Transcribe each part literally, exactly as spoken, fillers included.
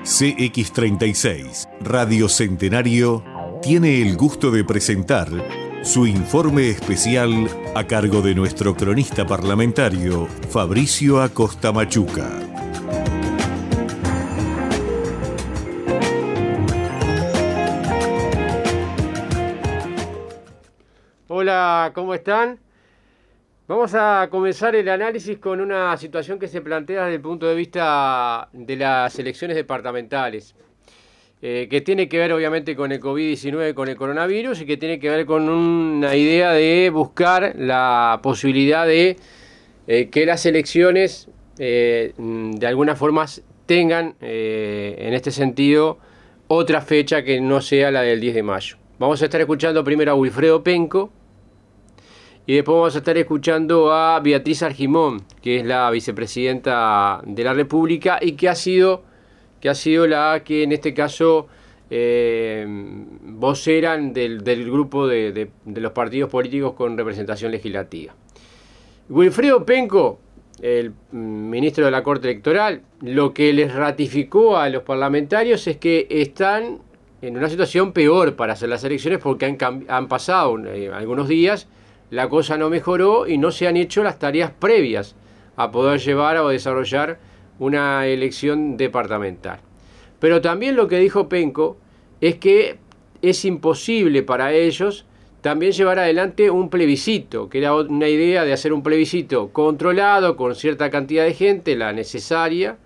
C X treinta y seis, Radio Centenario, tiene el gusto de presentar su informe especial a cargo de nuestro cronista parlamentario, Fabricio Acosta Machuca. Hola, ¿cómo están? Vamos a comenzar el análisis con una situación que se plantea desde el punto de vista de las elecciones departamentales, eh, que tiene que ver obviamente con el COVID diecinueve, con el coronavirus, y que tiene que ver con una idea de buscar la posibilidad de eh, que las elecciones eh, de alguna forma tengan eh, en este sentido otra fecha que no sea la del diez de mayo. Vamos a estar escuchando primero a Wilfredo Penco, y después vamos a estar escuchando a Beatriz Argimón, que es la vicepresidenta de la República y que ha sido, que ha sido la que en este caso eh, voceran del, del grupo de, de, de los partidos políticos con representación legislativa. Wilfredo Penco, el ministro de la Corte Electoral, lo que les ratificó a los parlamentarios es que están en una situación peor para hacer las elecciones porque han, han pasado eh, algunos días. La cosa no mejoró y no se han hecho las tareas previas a poder llevar o desarrollar una elección departamental. Pero también lo que dijo Penco es que es imposible para ellos también llevar adelante un plebiscito, que era una idea de hacer un plebiscito controlado con cierta cantidad de gente, la necesaria,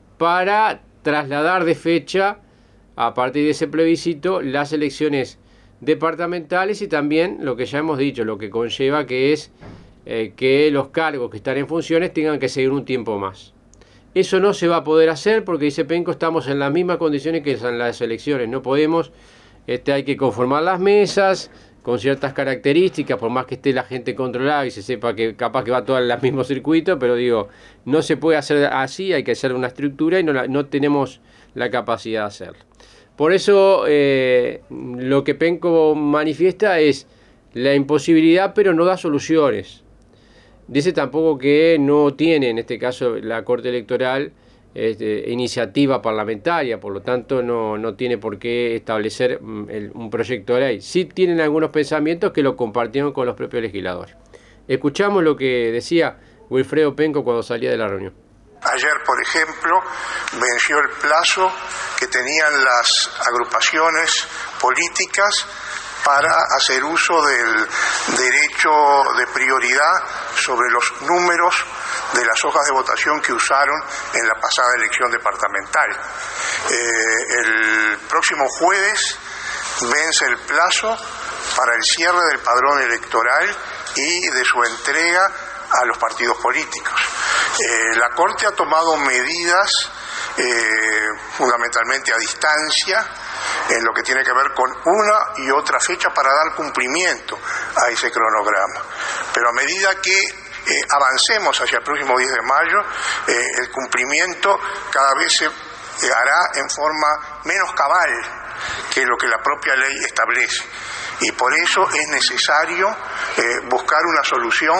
para trasladar de fecha a partir de ese plebiscito las elecciones departamentales y también lo que ya hemos dicho, lo que conlleva que es eh, que los cargos que están en funciones tengan que seguir un tiempo más. Eso no se va a poder hacer porque, dice Penco, estamos en las mismas condiciones que en las elecciones. No podemos, este, hay que conformar las mesas con ciertas características, por más que esté la gente controlada y se sepa que capaz que va todo en el mismo circuito, pero digo, no se puede hacer así, hay que hacer una estructura y no, la, no tenemos la capacidad de hacerlo. Por eso eh, lo que Penco manifiesta es la imposibilidad, pero no da soluciones. Dice tampoco que no tiene, en este caso, la Corte Electoral este, iniciativa parlamentaria, por lo tanto no, no tiene por qué establecer el, un proyecto de ley. Sí tienen algunos pensamientos que lo compartieron con los propios legisladores. Escuchamos lo que decía Wilfredo Penco cuando salía de la reunión. Ayer, por ejemplo, venció el plazo que tenían las agrupaciones políticas para hacer uso del derecho de prioridad sobre los números de las hojas de votación que usaron en la pasada elección departamental. Eh, el próximo jueves vence el plazo para el cierre del padrón electoral y de su entrega a los partidos políticos. Eh, la Corte ha tomado medidas eh, fundamentalmente a distancia en lo que tiene que ver con una y otra fecha para dar cumplimiento a ese cronograma. Pero a medida que eh, avancemos hacia el próximo diez de mayo, eh, el cumplimiento cada vez se eh, hará en forma menos cabal que lo que la propia ley establece. Y por eso es necesario eh, buscar una solución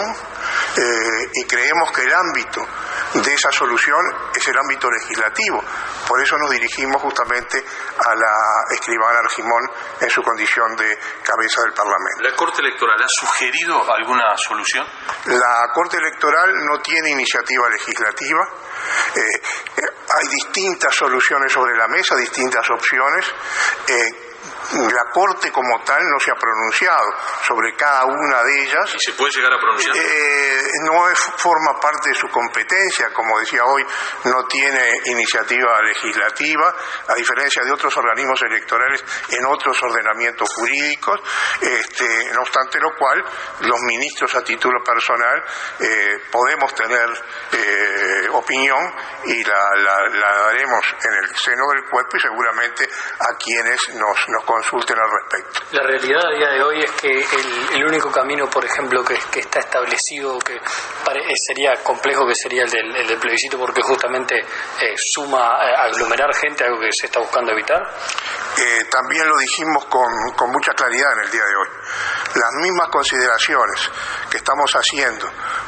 eh, y creemos que el ámbito de esa solución es el ámbito legislativo. Por eso nos dirigimos justamente a la escribana Argimón en su condición de cabeza del Parlamento. ¿La Corte Electoral ha sugerido alguna solución? La Corte Electoral no tiene iniciativa legislativa. Eh, eh, hay distintas soluciones sobre la mesa, distintas opciones. Eh, La Corte como tal no se ha pronunciado sobre cada una de ellas. ¿Y se puede llegar a pronunciar? Eh, no es, forma parte de su competencia, como decía hoy, no tiene iniciativa legislativa, a diferencia de otros organismos electorales en otros ordenamientos jurídicos, este, no obstante lo cual, los ministros a título personal eh, podemos tener eh, opinión y la, la, la daremos en el seno del cuerpo y seguramente a quienes nos, nos consulten al respecto. La realidad a día de hoy es que el, el único camino, por ejemplo, que, que está establecido, que pare, sería complejo, que sería el del, el del plebiscito, porque justamente eh, suma eh, aglomerar gente, algo que se está buscando evitar. Eh, también lo dijimos con, con mucha claridad en el día de hoy. Las mismas consideraciones que estamos haciendo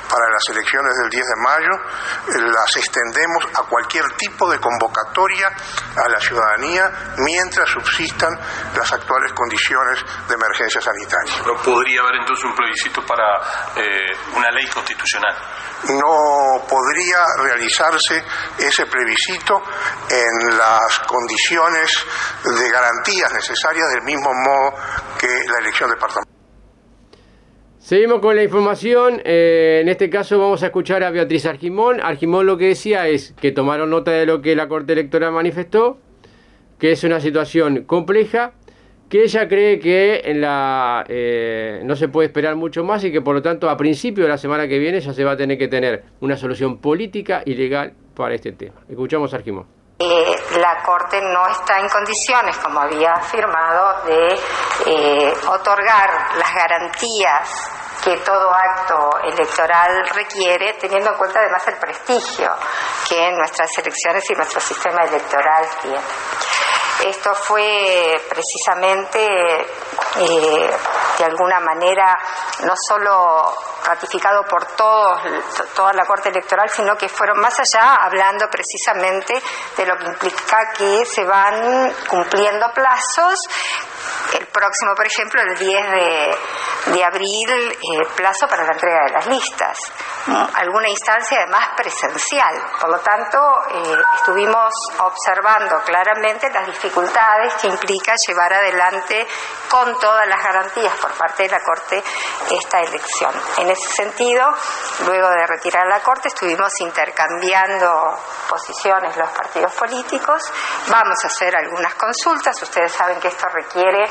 para las elecciones del diez de mayo, las extendemos a cualquier tipo de convocatoria a la ciudadanía mientras subsistan las actuales condiciones de emergencia sanitaria. ¿No podría haber entonces un plebiscito para eh, una ley constitucional? No podría realizarse ese plebiscito en las condiciones de garantías necesarias del mismo modo que la elección departamental. Seguimos con la información. Eh, en este caso vamos a escuchar a Beatriz Argimón. Argimón lo que decía es que tomaron nota de lo que la Corte Electoral manifestó, que es una situación compleja, que ella cree que en la, eh, no se puede esperar mucho más y que por lo tanto a principio de la semana que viene ya se va a tener que tener una solución política y legal para este tema. Escuchamos a Argimón. Eh, la Corte no está en condiciones, como había afirmado, de eh, otorgar las garantías que todo acto electoral requiere, teniendo en cuenta además el prestigio que nuestras elecciones y nuestro sistema electoral tiene. Esto fue precisamente, eh, de alguna manera, no solo ratificado por todos, toda la Corte Electoral, sino que fueron más allá, hablando precisamente de lo que implica que se van cumpliendo plazos. El próximo, por ejemplo, el diez de abril, eh, plazo para la entrega de las listas. Alguna instancia además presencial. Por lo tanto, eh, estuvimos observando claramente las dificultades que implica llevar adelante con todas las garantías por parte de la Corte esta elección. En ese sentido, luego de retirar la Corte, estuvimos intercambiando posiciones los partidos políticos. Vamos a hacer algunas consultas. Ustedes saben que esto requiere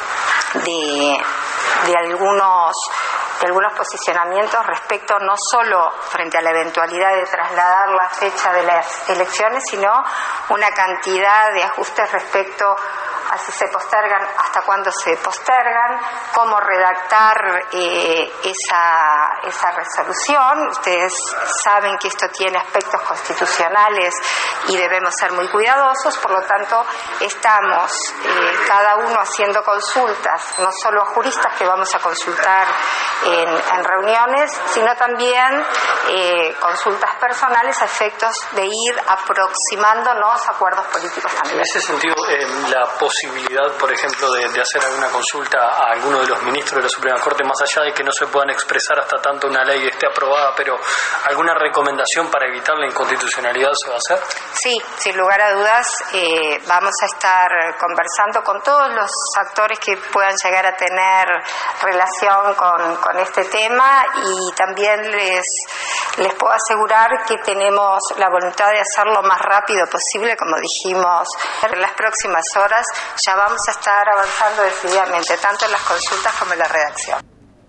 de, de algunos de algunos posicionamientos respecto no solo frente a la eventualidad de trasladar la fecha de las elecciones, sino una cantidad de ajustes respecto a si se postergan, hasta cuándo se postergan, cómo redactar eh, esa, esa resolución. Ustedes saben que esto tiene aspectos constitucionales y debemos ser muy cuidadosos, por lo tanto estamos eh, cada uno haciendo consultas, no solo a juristas que vamos a consultar en, en reuniones, sino también eh, consultas personales a efectos de ir aproximándonos a acuerdos políticos también. En ese sentido, eh, la posibilidad, por ejemplo, de, de hacer alguna consulta a alguno de los ministros de la Suprema Corte, más allá de que no se puedan expresar hasta tanto una ley esté aprobada, pero ¿alguna recomendación para evitar la inconstitucionalidad se va a hacer? Sí, sin lugar a dudas, eh, vamos a estar conversando con todos los actores que puedan llegar a tener relación con, con este tema, y también les, les puedo asegurar que tenemos la voluntad de hacerlo lo más rápido posible, como dijimos. En las próximas horas ya vamos a estar avanzando decididamente, tanto en las consultas como en la redacción.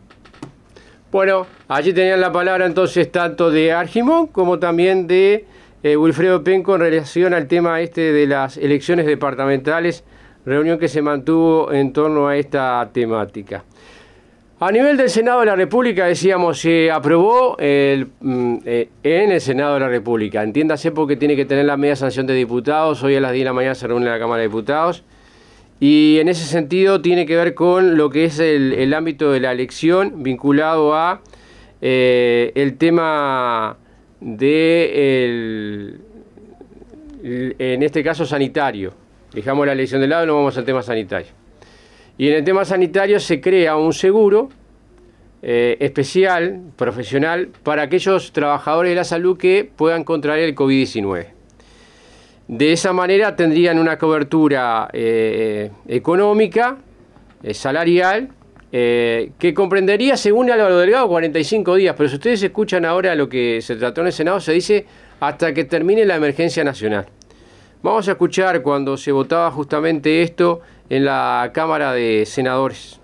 Bueno, allí tenían la palabra entonces tanto de Argimón como también de eh, Wilfredo Penco en relación al tema este de las elecciones departamentales, reunión que se mantuvo en torno a esta temática. A nivel del Senado de la República, decíamos, se aprobó el, eh, en el Senado de la República. Entiéndase porque tiene que tener la media sanción de diputados. Hoy a las diez de la mañana se reúne la Cámara de Diputados. Y en ese sentido tiene que ver con lo que es el, el ámbito de la elección vinculado a eh, el tema de, el, el, en este caso, sanitario. Dejamos la elección de lado y nos vamos al tema sanitario. Y en el tema sanitario se crea un seguro eh, especial, profesional, para aquellos trabajadores de la salud que puedan contraer el COVID diecinueve. De esa manera tendrían una cobertura eh, económica, eh, salarial, eh, que comprendería, según Álvaro Delgado, cuarenta y cinco días. Pero si ustedes escuchan ahora lo que se trató en el Senado, se dice hasta que termine la emergencia nacional. Vamos a escuchar cuando se votaba justamente esto en la Cámara de Senadores.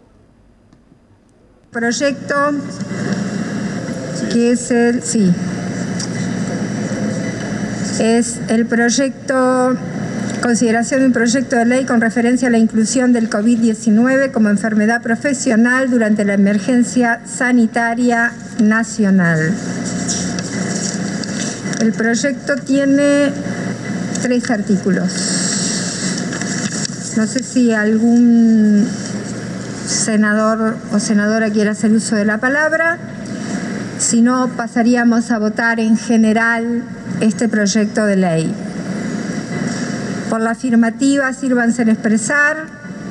Proyecto que es el, sí, es el proyecto, consideración de un proyecto de ley con referencia a la inclusión del COVID diecinueve como enfermedad profesional durante la emergencia sanitaria nacional. El proyecto tiene tres artículos. No sé si algún senador o senadora quiere hacer uso de la palabra. Si no, pasaríamos a votar en general este proyecto de ley. Por la afirmativa, sírvanse en expresar.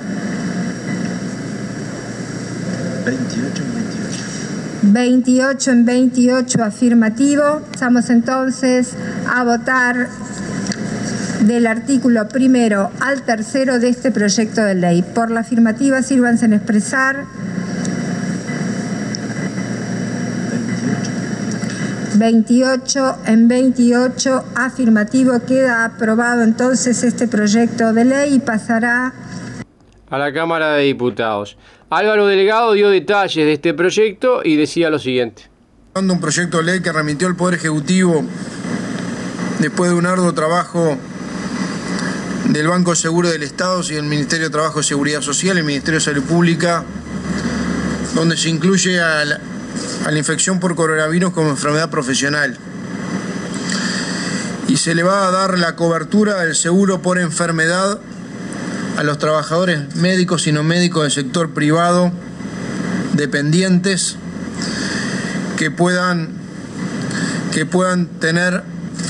veintiocho en veintiocho. veintiocho en veintiocho afirmativo. Pasamos entonces a votar del artículo primero al tercero de este proyecto de ley. Por la afirmativa, sírvanse en expresar. veintiocho en veintiocho afirmativo. Queda aprobado entonces este proyecto de ley y pasará a la Cámara de Diputados. Álvaro Delgado dio detalles de este proyecto y decía lo siguiente. Un proyecto de ley que remitió el Poder Ejecutivo después de un arduo trabajo del Banco Seguro del Estado y del Ministerio de Trabajo y Seguridad Social y el Ministerio de Salud Pública, donde se incluye a la, a la infección por coronavirus como enfermedad profesional. Y se le va a dar la cobertura del seguro por enfermedad a los trabajadores médicos y no médicos del sector privado, dependientes, que puedan, que puedan tener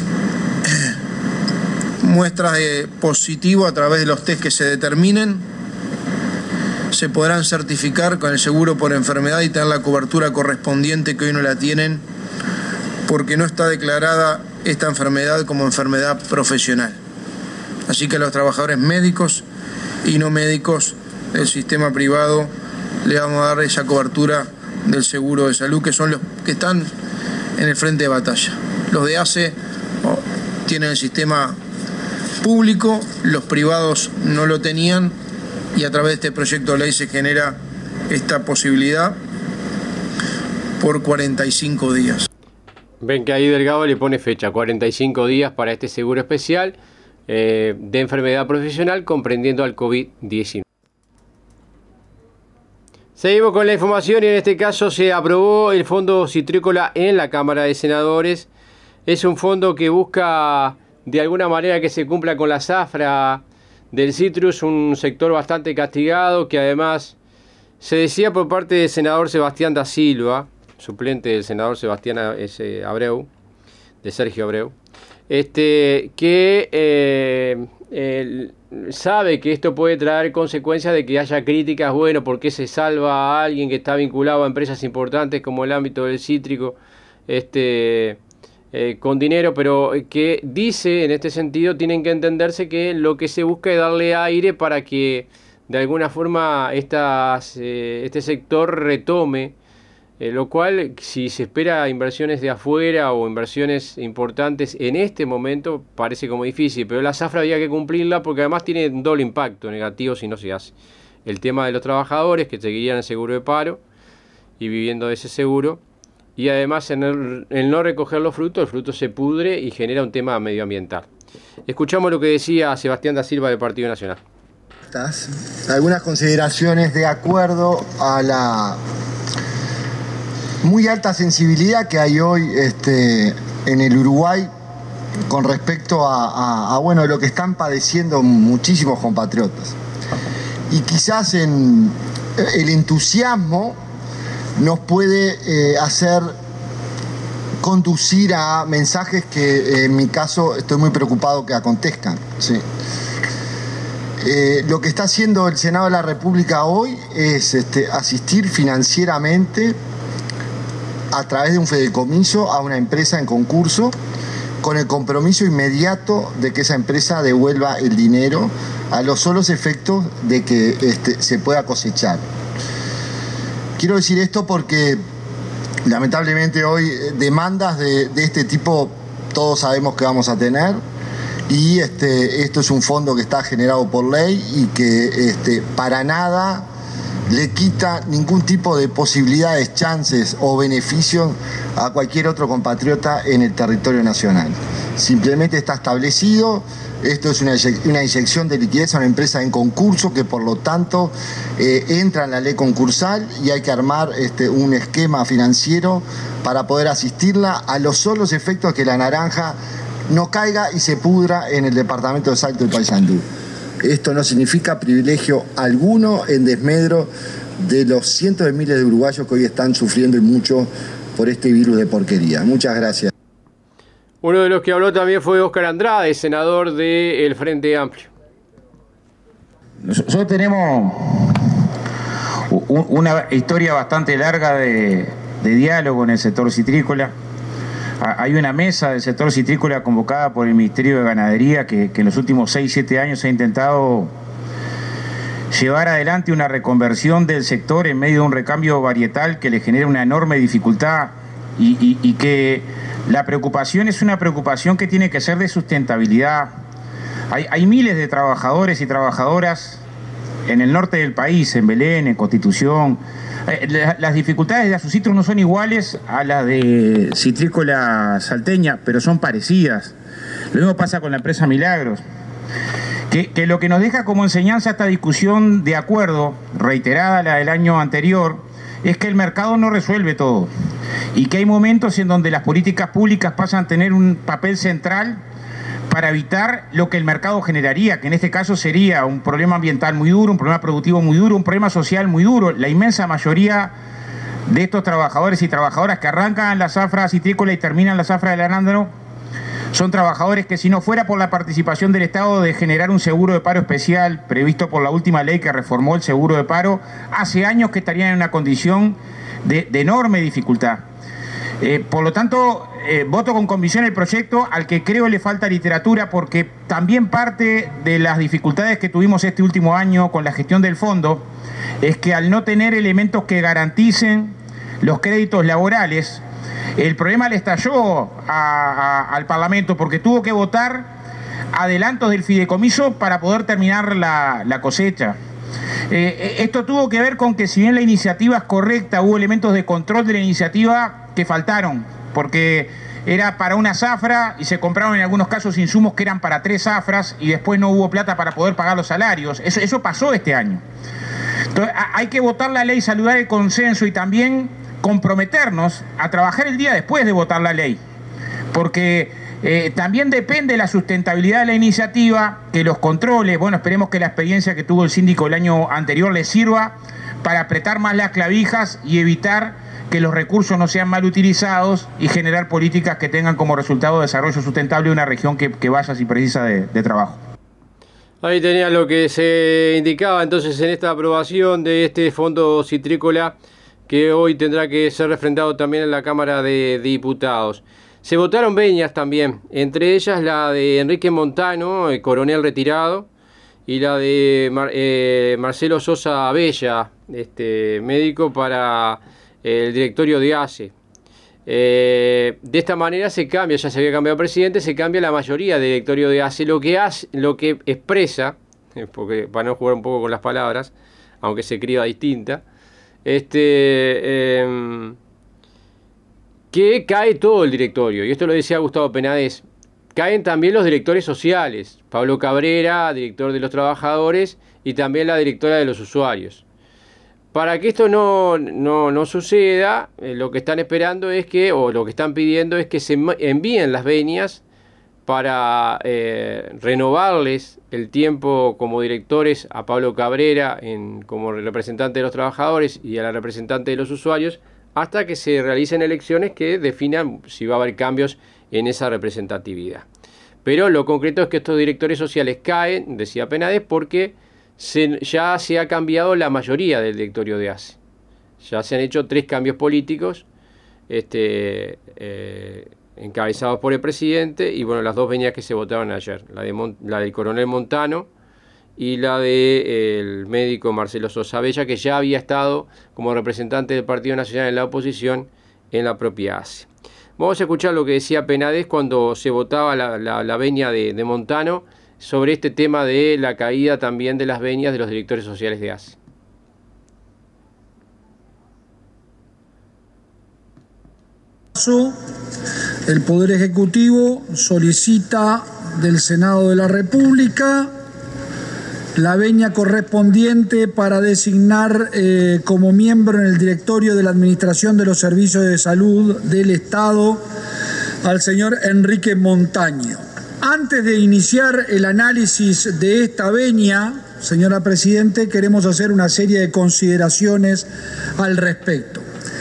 muestras de positivo a través de los test que se determinen. Se podrán certificar con el seguro por enfermedad y tener la cobertura correspondiente que hoy no la tienen porque no está declarada esta enfermedad como enfermedad profesional. Así que a los trabajadores médicos y no médicos del sistema privado le vamos a dar esa cobertura del seguro de salud, que son los que están en el frente de batalla. Los de A C E oh, tienen el sistema público, los privados no lo tenían, y a través de este proyecto de ley se genera esta posibilidad por cuarenta y cinco días. Ven que ahí Delgado le pone fecha, cuarenta y cinco días para este seguro especial eh, de enfermedad profesional comprendiendo al COVID diecinueve. Seguimos con la información y en este caso se aprobó el Fondo Citrícola en la Cámara de Senadores. Es un fondo que busca de alguna manera que se cumpla con la zafra del citrus, un sector bastante castigado que además se decía por parte del senador Sebastián da Silva, suplente del senador Sebastián S. Abreu, de Sergio Abreu, este, que eh, el, sabe que esto puede traer consecuencias de que haya críticas, bueno, ¿por qué se salva a alguien que está vinculado a empresas importantes como el ámbito del cítrico este, eh, con dinero? Pero que dice, en este sentido, tienen que entenderse que lo que se busca es darle aire para que de alguna forma estas, eh, este sector retome, eh, lo cual, si se espera inversiones de afuera o inversiones importantes en este momento, parece como difícil, pero la zafra había que cumplirla porque además tiene un doble impacto negativo si no se hace. El tema de los trabajadores que seguirían el seguro de paro y viviendo de ese seguro, y además en el, el no recoger los frutos, el fruto se pudre y genera un tema medioambiental. Escuchamos lo que decía Sebastián da Silva del Partido Nacional. Algunas consideraciones de acuerdo a la muy alta sensibilidad que hay hoy este, en el Uruguay con respecto a, a, a bueno, lo que están padeciendo muchísimos compatriotas. Y quizás en el entusiasmo nos puede eh, hacer conducir a mensajes que eh, en mi caso estoy muy preocupado que acontezcan. Sí. Eh, lo que está haciendo el Senado de la República hoy es este, asistir financieramente a través de un fideicomiso a una empresa en concurso con el compromiso inmediato de que esa empresa devuelva el dinero a los solos efectos de que este, se pueda cosechar. Quiero decir esto porque lamentablemente hoy demandas de, de este tipo todos sabemos que vamos a tener, y este, esto es un fondo que está generado por ley y que este, para nada le quita ningún tipo de posibilidades, chances o beneficios a cualquier otro compatriota en el territorio nacional. Simplemente está establecido, esto es una, una inyección de liquidez a una empresa en concurso que por lo tanto eh, entra en la ley concursal y hay que armar este, un esquema financiero para poder asistirla a los solos efectos que la naranja no caiga y se pudra en el departamento de Salto y Paysandú. Esto no significa privilegio alguno en desmedro de los cientos de miles de uruguayos que hoy están sufriendo y mucho por por este virus de porquería. Muchas gracias. Uno de los que habló también fue Óscar Andrade, senador del Frente Amplio. Nosotros tenemos una historia bastante larga de, de diálogo en el sector citrícola. Hay una mesa del sector citrícola convocada por el Ministerio de Ganadería que, que en los últimos seis siete años ha intentado llevar adelante una reconversión del sector en medio de un recambio varietal que le genera una enorme dificultad y, y, y que la preocupación es una preocupación que tiene que ser de sustentabilidad. Hay, hay miles de trabajadores y trabajadoras en el norte del país, en Belén, en Constitución. Eh, las dificultades de Asucitrus no son iguales a las de Citrícola Salteña, pero son parecidas. Lo mismo pasa con la empresa Milagros. Que, que lo que nos deja como enseñanza esta discusión de acuerdo, reiterada la del año anterior, es que el mercado no resuelve todo y que hay momentos en donde las políticas públicas pasan a tener un papel central para evitar lo que el mercado generaría, que en este caso sería un problema ambiental muy duro, un problema productivo muy duro, un problema social muy duro. La inmensa mayoría de estos trabajadores y trabajadoras que arrancan la zafra citrícola y terminan la zafra del arándano son trabajadores que, si no fuera por la participación del Estado de generar un seguro de paro especial previsto por la última ley que reformó el seguro de paro, hace años que estarían en una condición de, de enorme dificultad. Eh, por lo tanto, eh, voto con convicción el proyecto, al que creo le falta literatura, porque también parte de las dificultades que tuvimos este último año con la gestión del fondo es que al no tener elementos que garanticen los créditos laborales, el problema le estalló a, a, al Parlamento porque tuvo que votar adelantos del fideicomiso para poder terminar la, la cosecha. Eh, esto tuvo que ver con que, si bien la iniciativa es correcta, hubo elementos de control de la iniciativa que faltaron, porque era para una zafra y se compraron en algunos casos insumos que eran para tres zafras y después no hubo plata para poder pagar los salarios. Eso, eso pasó este año. Entonces, hay que votar la ley, saludar el consenso y también comprometernos a trabajar el día después de votar la ley, porque eh, también depende de la sustentabilidad de la iniciativa, que los controles, bueno, esperemos que la experiencia que tuvo el síndico el año anterior le sirva para apretar más las clavijas y evitar que los recursos no sean mal utilizados y generar políticas que tengan como resultado desarrollo sustentable de una región que, que vaya si precisa de, de trabajo. Ahí tenía lo que se indicaba entonces en esta aprobación de este fondo citrícola, que hoy tendrá que ser refrendado también en la Cámara de Diputados. Se votaron venias también, entre ellas la de Enrique Montano, el coronel retirado, y la de Mar, eh, Marcelo Sosa Abella, este, médico para el directorio de A C E. Eh, de esta manera se cambia, ya se había cambiado el presidente, se cambia la mayoría del directorio de A C E, lo que, hace, lo que expresa, porque para no jugar un poco con las palabras, aunque se escriba distinta, este eh, que cae todo el directorio, y esto lo decía Gustavo Penades, caen también los directores sociales, Pablo Cabrera, director de los trabajadores, y también la directora de los usuarios. Para que esto no, no, no suceda, eh, lo que están esperando es que, o lo que están pidiendo es que se envíen las venias para eh, renovarles el tiempo como directores a Pablo Cabrera en, como representante de los trabajadores y a la representante de los usuarios, hasta que se realicen elecciones que definan si va a haber cambios en esa representatividad. Pero lo concreto es que estos directores sociales caen, decía Penades, porque se, ya se ha cambiado la mayoría del directorio de A C E. Ya se han hecho tres cambios políticos este, eh, encabezados por el presidente, y bueno, las dos venias que se votaron ayer, la, de Mon, la del coronel Montano y la del médico Marcelo Sosa Abella, que ya había estado como representante del Partido Nacional en la oposición en la propia A C E. Vamos a escuchar lo que decía Penades cuando se votaba la, la, la venia de, de Montano sobre este tema de la caída también de las venias de los directores sociales de A C E. El Poder Ejecutivo solicita del Senado de la República la venia correspondiente para designar eh, como miembro en el directorio de la Administración de los Servicios de Salud del Estado al señor Enrique Montaño. Antes de iniciar el análisis de esta venia, señora Presidente, queremos hacer una serie de consideraciones al respecto.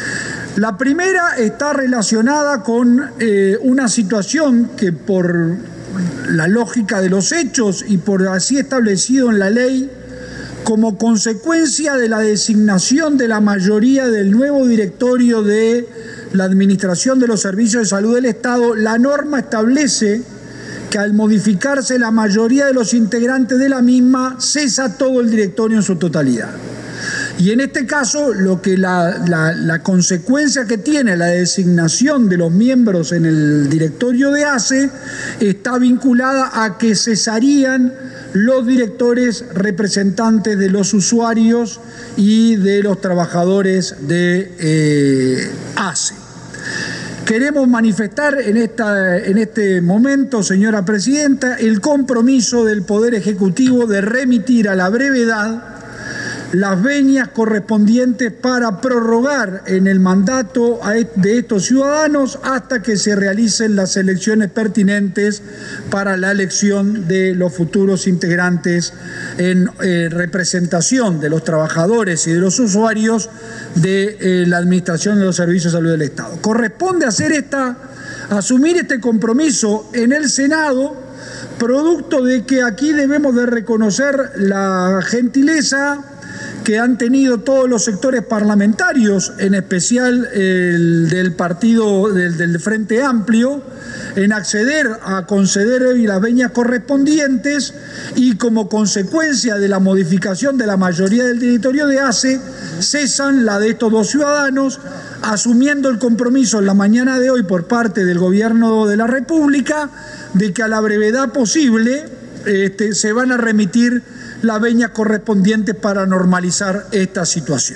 La primera está relacionada con eh, una situación que por la lógica de los hechos y por así establecido en la ley, como consecuencia de la designación de la mayoría del nuevo directorio de la Administración de los Servicios de Salud del Estado, la norma establece que al modificarse la mayoría de los integrantes de la misma, cesa todo el directorio en su totalidad. Y en este caso, lo que la, la, la consecuencia que tiene la designación de los miembros en el directorio de A C E está vinculada a que cesarían los directores representantes de los usuarios y de los trabajadores de eh, A C E. Queremos manifestar en, esta, en este momento, señora Presidenta, el compromiso del Poder Ejecutivo de remitir a la brevedad las venias correspondientes para prorrogar en el mandato de estos ciudadanos hasta que se realicen las elecciones pertinentes para la elección de los futuros integrantes en eh, representación de los trabajadores y de los usuarios de eh, la Administración de los Servicios de Salud del Estado. Corresponde hacer esta, asumir este compromiso en el Senado, producto de que aquí debemos de reconocer la gentileza que han tenido todos los sectores parlamentarios, en especial el del partido del, del Frente Amplio, en acceder a conceder hoy las venias correspondientes y como consecuencia de la modificación de la mayoría del directorio de A C E, cesan la de estos dos ciudadanos, asumiendo el compromiso en la mañana de hoy por parte del Gobierno de la República de que a la brevedad posible este, se van a remitir las venias correspondientes para normalizar esta situación.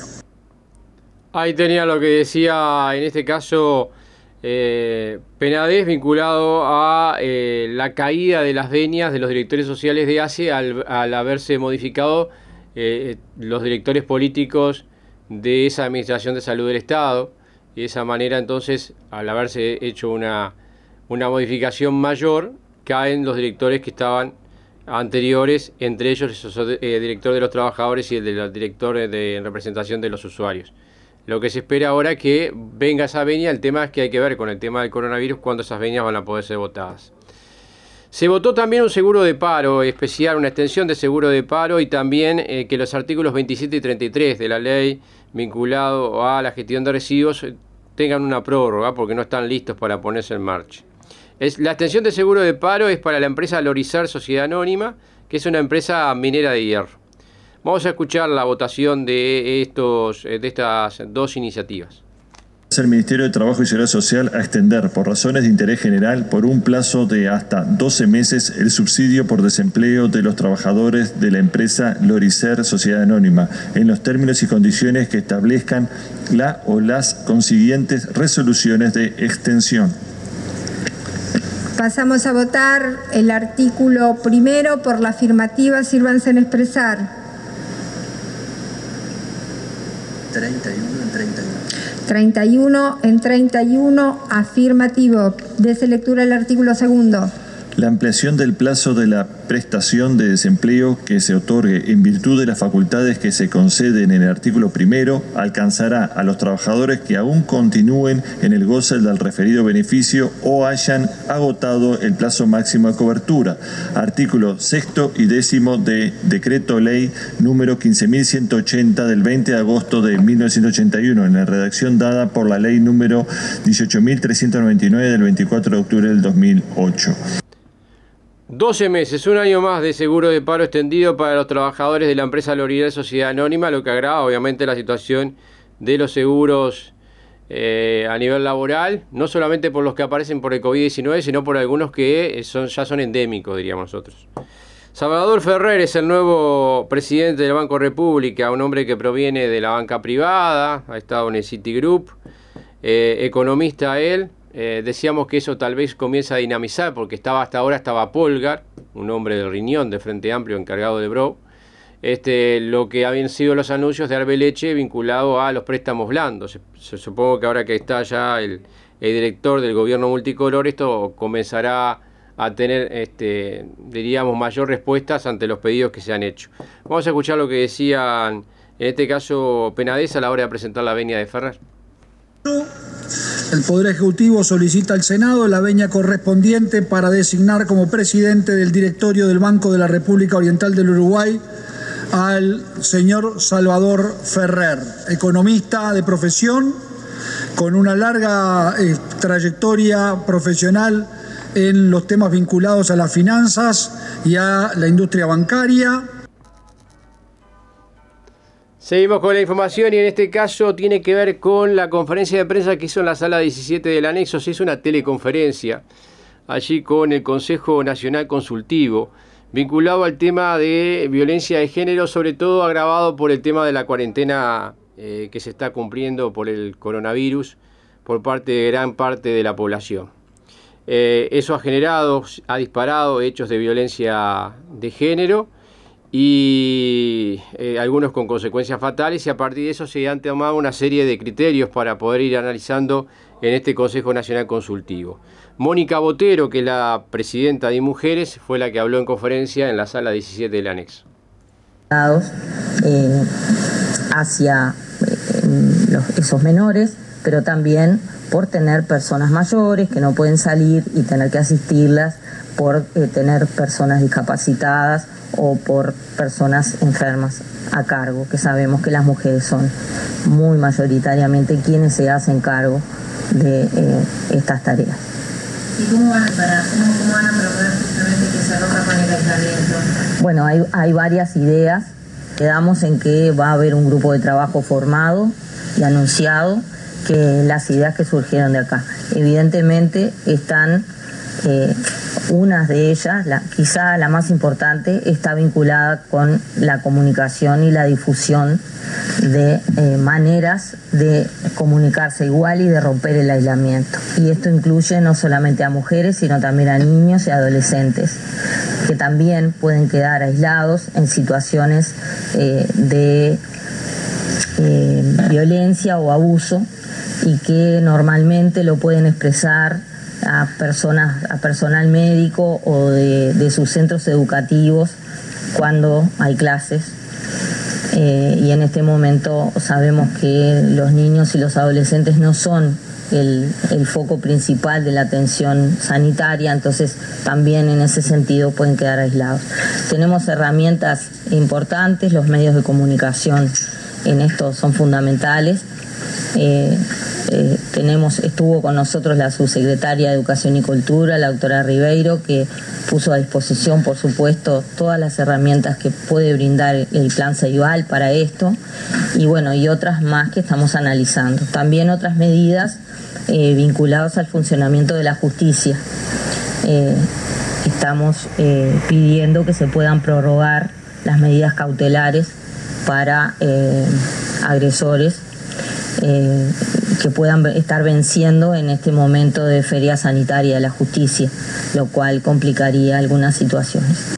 Ahí tenía lo que decía en este caso eh, Penades vinculado a eh, la caída de las venias de los directores sociales de A C E al, al haberse modificado eh, los directores políticos de esa Administración de Salud del Estado, y de esa manera entonces al haberse hecho una, una modificación mayor caen los directores que estaban anteriores, entre ellos el eh, director de los trabajadores y el del director de representación de los usuarios. Lo que se espera ahora es que venga esa venia. El tema es que hay que ver con el tema del coronavirus cuándo esas venias van a poder ser votadas. Se votó también un seguro de paro especial, una extensión de seguro de paro, y también eh, que los artículos veintisiete y treinta y tres de la ley vinculado a la gestión de residuos tengan una prórroga porque no están listos para ponerse en marcha. Es, la extensión de seguro de paro es para la empresa Lorizar Sociedad Anónima, que es una empresa minera de hierro. Vamos a escuchar la votación de, estos, de estas dos iniciativas. El Ministerio de Trabajo y Seguridad Social a extender, por razones de interés general, por un plazo de hasta doce meses, el subsidio por desempleo de los trabajadores de la empresa Lorizar Sociedad Anónima, en los términos y condiciones que establezcan la o las consiguientes resoluciones de extensión. Pasamos a votar el artículo primero. Por la afirmativa, sírvanse en expresar. treinta y uno en treinta y uno. treinta y uno en treinta y uno, afirmativo. Dese lectura el artículo segundo. La ampliación del plazo de la prestación de desempleo que se otorgue en virtud de las facultades que se conceden en el artículo primero alcanzará a los trabajadores que aún continúen en el goce del referido beneficio o hayan agotado el plazo máximo de cobertura. Artículo sexto y décimo de Decreto Ley número quince mil ciento ochenta del veinte de agosto de mil novecientos ochenta y uno, en la redacción dada por la Ley número dieciocho mil trescientos noventa y nueve del veinticuatro de octubre del dos mil ocho. doce meses, un año más de seguro de paro extendido para los trabajadores de la empresa Lorizar Sociedad Anónima, lo que agrava obviamente la situación de los seguros eh, a nivel laboral, no solamente por los que aparecen por el COVID diecinueve, sino por algunos que son, ya son endémicos, diríamos nosotros. Salvador Ferrer es el nuevo presidente del Banco República, un hombre que proviene de la banca privada, ha estado en el Citigroup, eh, economista él. Eh, decíamos que eso tal vez comienza a dinamizar porque estaba hasta ahora estaba Polgar, un hombre del riñón de Frente Amplio encargado de Bro, este, lo que habían sido los anuncios de Arbeleche vinculado a los préstamos blandos. Se, se supongo que ahora que está ya el, el director del gobierno multicolor, esto comenzará a tener, este, diríamos, mayor respuestas ante los pedidos que se han hecho. Vamos a escuchar lo que decían, en este caso, Penades a la hora de presentar la venia de Ferrer. El Poder Ejecutivo solicita al Senado la venia correspondiente para designar como presidente del directorio del Banco de la República Oriental del Uruguay al señor Salvador Ferrer, economista de profesión, con una larga eh, trayectoria profesional en los temas vinculados a las finanzas y a la industria bancaria. Seguimos con la información y en este caso tiene que ver con la conferencia de prensa que hizo en la sala diecisiete del anexo. Se hizo una teleconferencia allí con el Consejo Nacional Consultivo, vinculado al tema de violencia de género, sobre todo agravado por el tema de la cuarentena eh, que se está cumpliendo por el coronavirus por parte de gran parte de la población. Eh, eso ha generado, ha disparado hechos de violencia de género y eh, algunos con consecuencias fatales, y a partir de eso se han tomado una serie de criterios para poder ir analizando en este Consejo Nacional Consultivo. Mónica Botero, que es la presidenta de Mujeres, fue la que habló en conferencia en la sala diecisiete del anexo. Eh, hacia eh, los, esos menores, pero también por tener personas mayores que no pueden salir y tener que asistirlas, por eh, tener personas discapacitadas o por personas enfermas a cargo, que sabemos que las mujeres son muy mayoritariamente quienes se hacen cargo de eh, estas tareas. ¿Y cómo van, para, cómo, cómo van a promover justamente que se rompa con el aislamiento? Bueno, hay, hay varias ideas. Quedamos en que va a haber un grupo de trabajo formado y anunciado, que las ideas que surgieron de acá. Evidentemente están, eh, unas de ellas, la, quizá la más importante, está vinculada con la comunicación y la difusión de eh, maneras de comunicarse igual y de romper el aislamiento. Y esto incluye no solamente a mujeres, sino también a niños y adolescentes, que también pueden quedar aislados en situaciones eh, de eh, violencia o abuso, y que normalmente lo pueden expresar a personas, a personal médico o de, de sus centros educativos cuando hay clases. Eh, y en este momento sabemos que los niños y los adolescentes no son el, el foco principal de la atención sanitaria, entonces también en ese sentido pueden quedar aislados. Tenemos herramientas importantes, los medios de comunicación en esto son fundamentales. Eh, eh, tenemos, estuvo con nosotros la subsecretaria de Educación y Cultura, la doctora Ribeiro, que puso a disposición, por supuesto, todas las herramientas que puede brindar el Plan Ceibal para esto, y bueno, y otras más que estamos analizando. También otras medidas eh, vinculadas al funcionamiento de la justicia. Eh, estamos eh, pidiendo que se puedan prorrogar las medidas cautelares para eh, agresores Eh, que puedan estar venciendo en este momento de feria sanitaria de la justicia, lo cual complicaría algunas situaciones.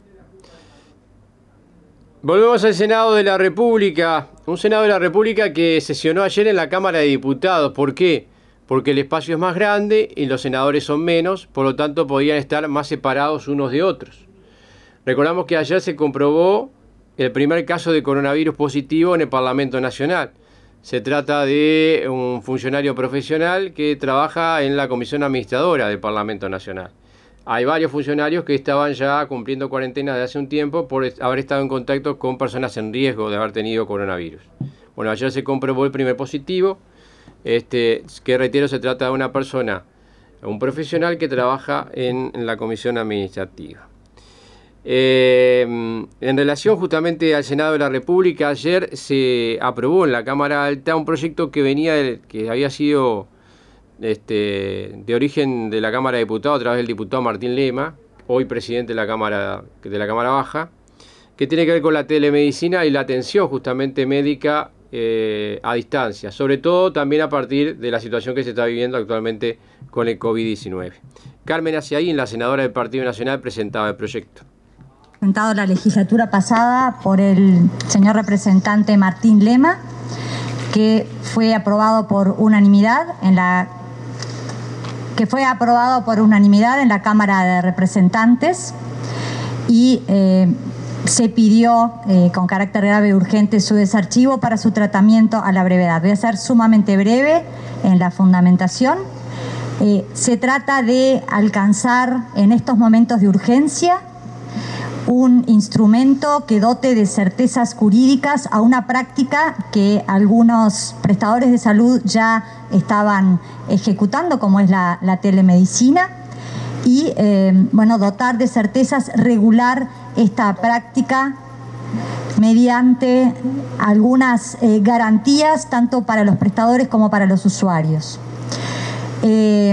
Volvemos al Senado de la República, un Senado de la República que sesionó ayer en la Cámara de Diputados. ¿Por qué? Porque el espacio es más grande y los senadores son menos, por lo tanto podían estar más separados unos de otros. Recordamos que ayer se comprobó el primer caso de coronavirus positivo en el Parlamento Nacional. Se trata de un funcionario profesional que trabaja en la Comisión Administradora del Parlamento Nacional. Hay varios funcionarios que estaban ya cumpliendo cuarentena de hace un tiempo por haber estado en contacto con personas en riesgo de haber tenido coronavirus. Bueno, ayer se comprobó el primer positivo, este, que reitero, se trata de una persona, un profesional que trabaja en, en la Comisión Administrativa. Eh, en relación justamente al Senado de la República, ayer se aprobó en la Cámara Alta un proyecto que venía de, que había sido este, de origen de la Cámara de Diputados a través del diputado Martín Lema, hoy presidente de la Cámara de la Cámara Baja, que tiene que ver con la telemedicina y la atención justamente médica eh, a distancia, sobre todo también a partir de la situación que se está viviendo actualmente con el COVID diecinueve. Carmen Aciaín, la senadora del Partido Nacional, presentaba el proyecto. Presentado la legislatura pasada por el señor representante Martín Lema, que fue aprobado por unanimidad en la que fue aprobado por unanimidad en la Cámara de Representantes y eh, se pidió eh, con carácter grave y urgente su desarchivo para su tratamiento a la brevedad. Voy a ser sumamente breve. en la fundamentación. Eh, se trata de alcanzar en estos momentos de urgencia un instrumento que dote de certezas jurídicas a una práctica que algunos prestadores de salud ya estaban ejecutando, como es la, la telemedicina, y eh, bueno, dotar de certezas, regular esta práctica mediante algunas eh, garantías tanto para los prestadores como para los usuarios. Eh,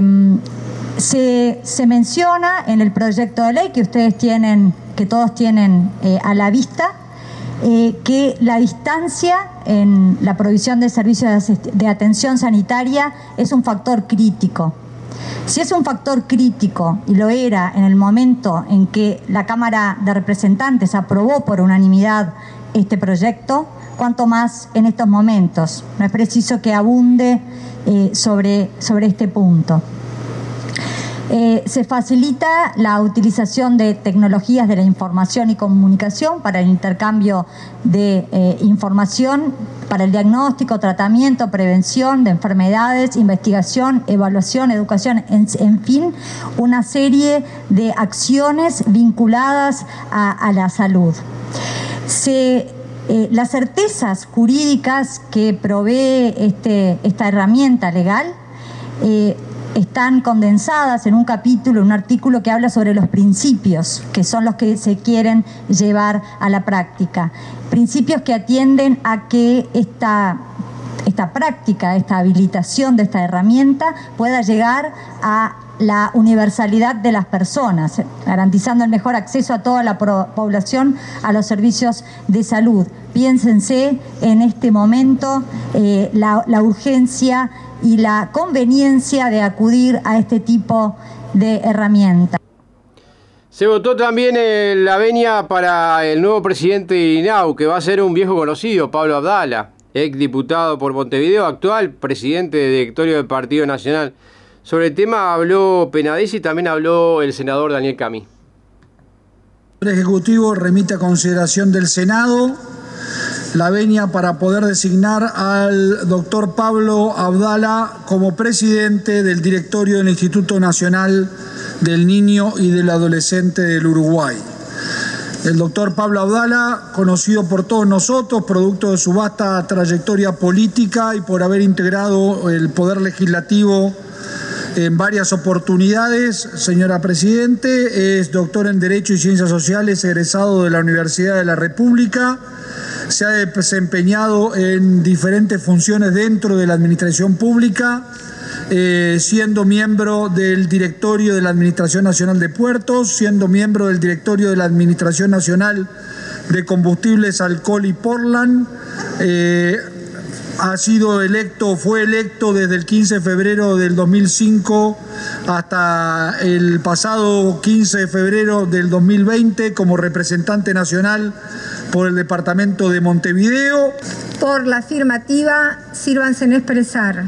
se, se menciona en el proyecto de ley que ustedes tienen, que todos tienen eh, a la vista, eh, que la distancia en la provisión de servicios de, de atención sanitaria es un factor crítico. Si es un factor crítico, y lo era en el momento en que la Cámara de Representantes aprobó por unanimidad este proyecto, cuanto más en estos momentos. No es preciso que abunde eh, sobre, sobre este punto. Eh, se facilita la utilización de tecnologías de la información y comunicación para el intercambio de eh, información, para el diagnóstico, tratamiento, prevención de enfermedades, investigación, evaluación, educación, en, en fin, una serie de acciones vinculadas a, a la salud. Se Eh, las certezas jurídicas que provee este, esta herramienta legal eh, están condensadas en un capítulo, en un artículo que habla sobre los principios, que son los que se quieren llevar a la práctica. Principios que atienden a que esta, esta práctica, esta habilitación de esta herramienta pueda llegar a la universalidad de las personas, garantizando el mejor acceso a toda la población a los servicios de salud. Piénsense en este momento eh, la, la urgencia y la conveniencia de acudir a este tipo de herramientas. Se votó también en la venia para el nuevo presidente de I N A U, que va a ser un viejo conocido, Pablo Abdala, ex diputado por Montevideo, actual presidente del directorio del Partido Nacional. Sobre el tema habló Penadez y también habló el senador Daniel Camí. El Ejecutivo remite a consideración del Senado la venia para poder designar al doctor Pablo Abdala como presidente del directorio del Instituto Nacional del Niño y del Adolescente del Uruguay. El doctor Pablo Abdala, conocido por todos nosotros, producto de su vasta trayectoria política y por haber integrado el Poder Legislativo en varias oportunidades, señora Presidente, es doctor en Derecho y Ciencias Sociales, egresado de la Universidad de la República, se ha desempeñado en diferentes funciones dentro de la Administración Pública, eh, siendo miembro del Directorio de la Administración Nacional de Puertos, siendo miembro del Directorio de la Administración Nacional de Combustibles, Alcohol y Portland, eh, ha sido electo, fue electo desde el quince de febrero del dos mil cinco hasta el pasado quince de febrero del dos mil veinte como representante nacional por el departamento de Montevideo. Por la afirmativa, sírvanse en expresar.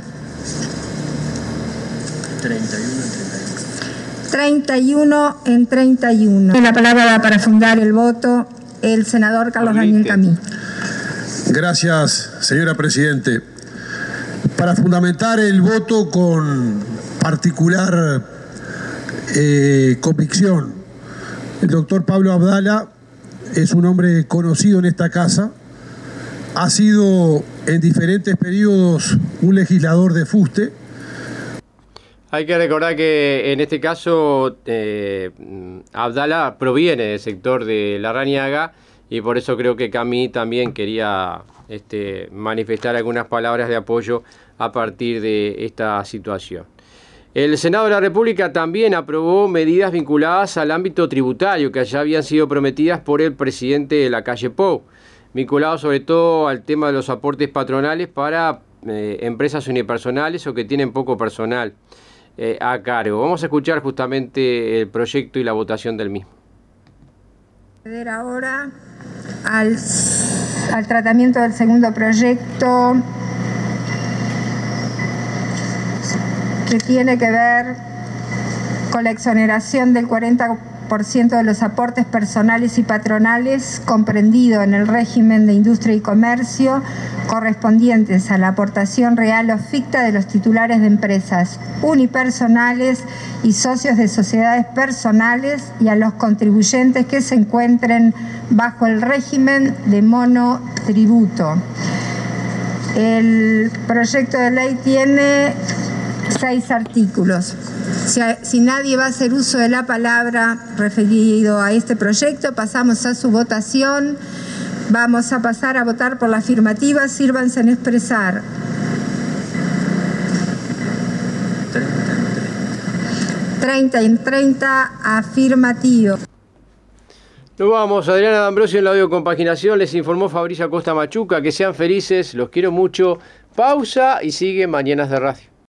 treinta y uno en treinta y uno. La palabra para fundar el voto, el senador Carlos Daniel Camí. Gracias, señora Presidente. Para fundamentar el voto con particular eh, convicción, el doctor Pablo Abdala es un hombre conocido en esta casa, ha sido en diferentes periodos un legislador de fuste. Hay que recordar que en este caso eh, Abdala proviene del sector de Larrañaga, y por eso creo que Camí también quería este, manifestar algunas palabras de apoyo a partir de esta situación. El Senado de la República también aprobó medidas vinculadas al ámbito tributario que ya habían sido prometidas por el presidente de la calle Pou, vinculados sobre todo al tema de los aportes patronales para eh, empresas unipersonales o que tienen poco personal eh, a cargo. Vamos a escuchar justamente el proyecto y la votación del mismo. Ahora al, al tratamiento del segundo proyecto, que tiene que ver con la exoneración del cuarenta por ciento de los aportes personales y patronales comprendido en el régimen de industria y comercio correspondientes a la aportación real o ficta de los titulares de empresas unipersonales y socios de sociedades personales y a los contribuyentes que se encuentren bajo el régimen de monotributo. El proyecto de ley tiene seis artículos. Si, si nadie va a hacer uso de la palabra referido a este proyecto, pasamos a su votación. Vamos a pasar a votar por la afirmativa. Sírvanse en expresar. treinta en treinta, afirmativo. Nos vamos, Adriana D'Ambrosio en la audiocompaginación, les informó Fabricio Acosta Machuca, que sean felices, los quiero mucho. Pausa y sigue Mañanas de Radio.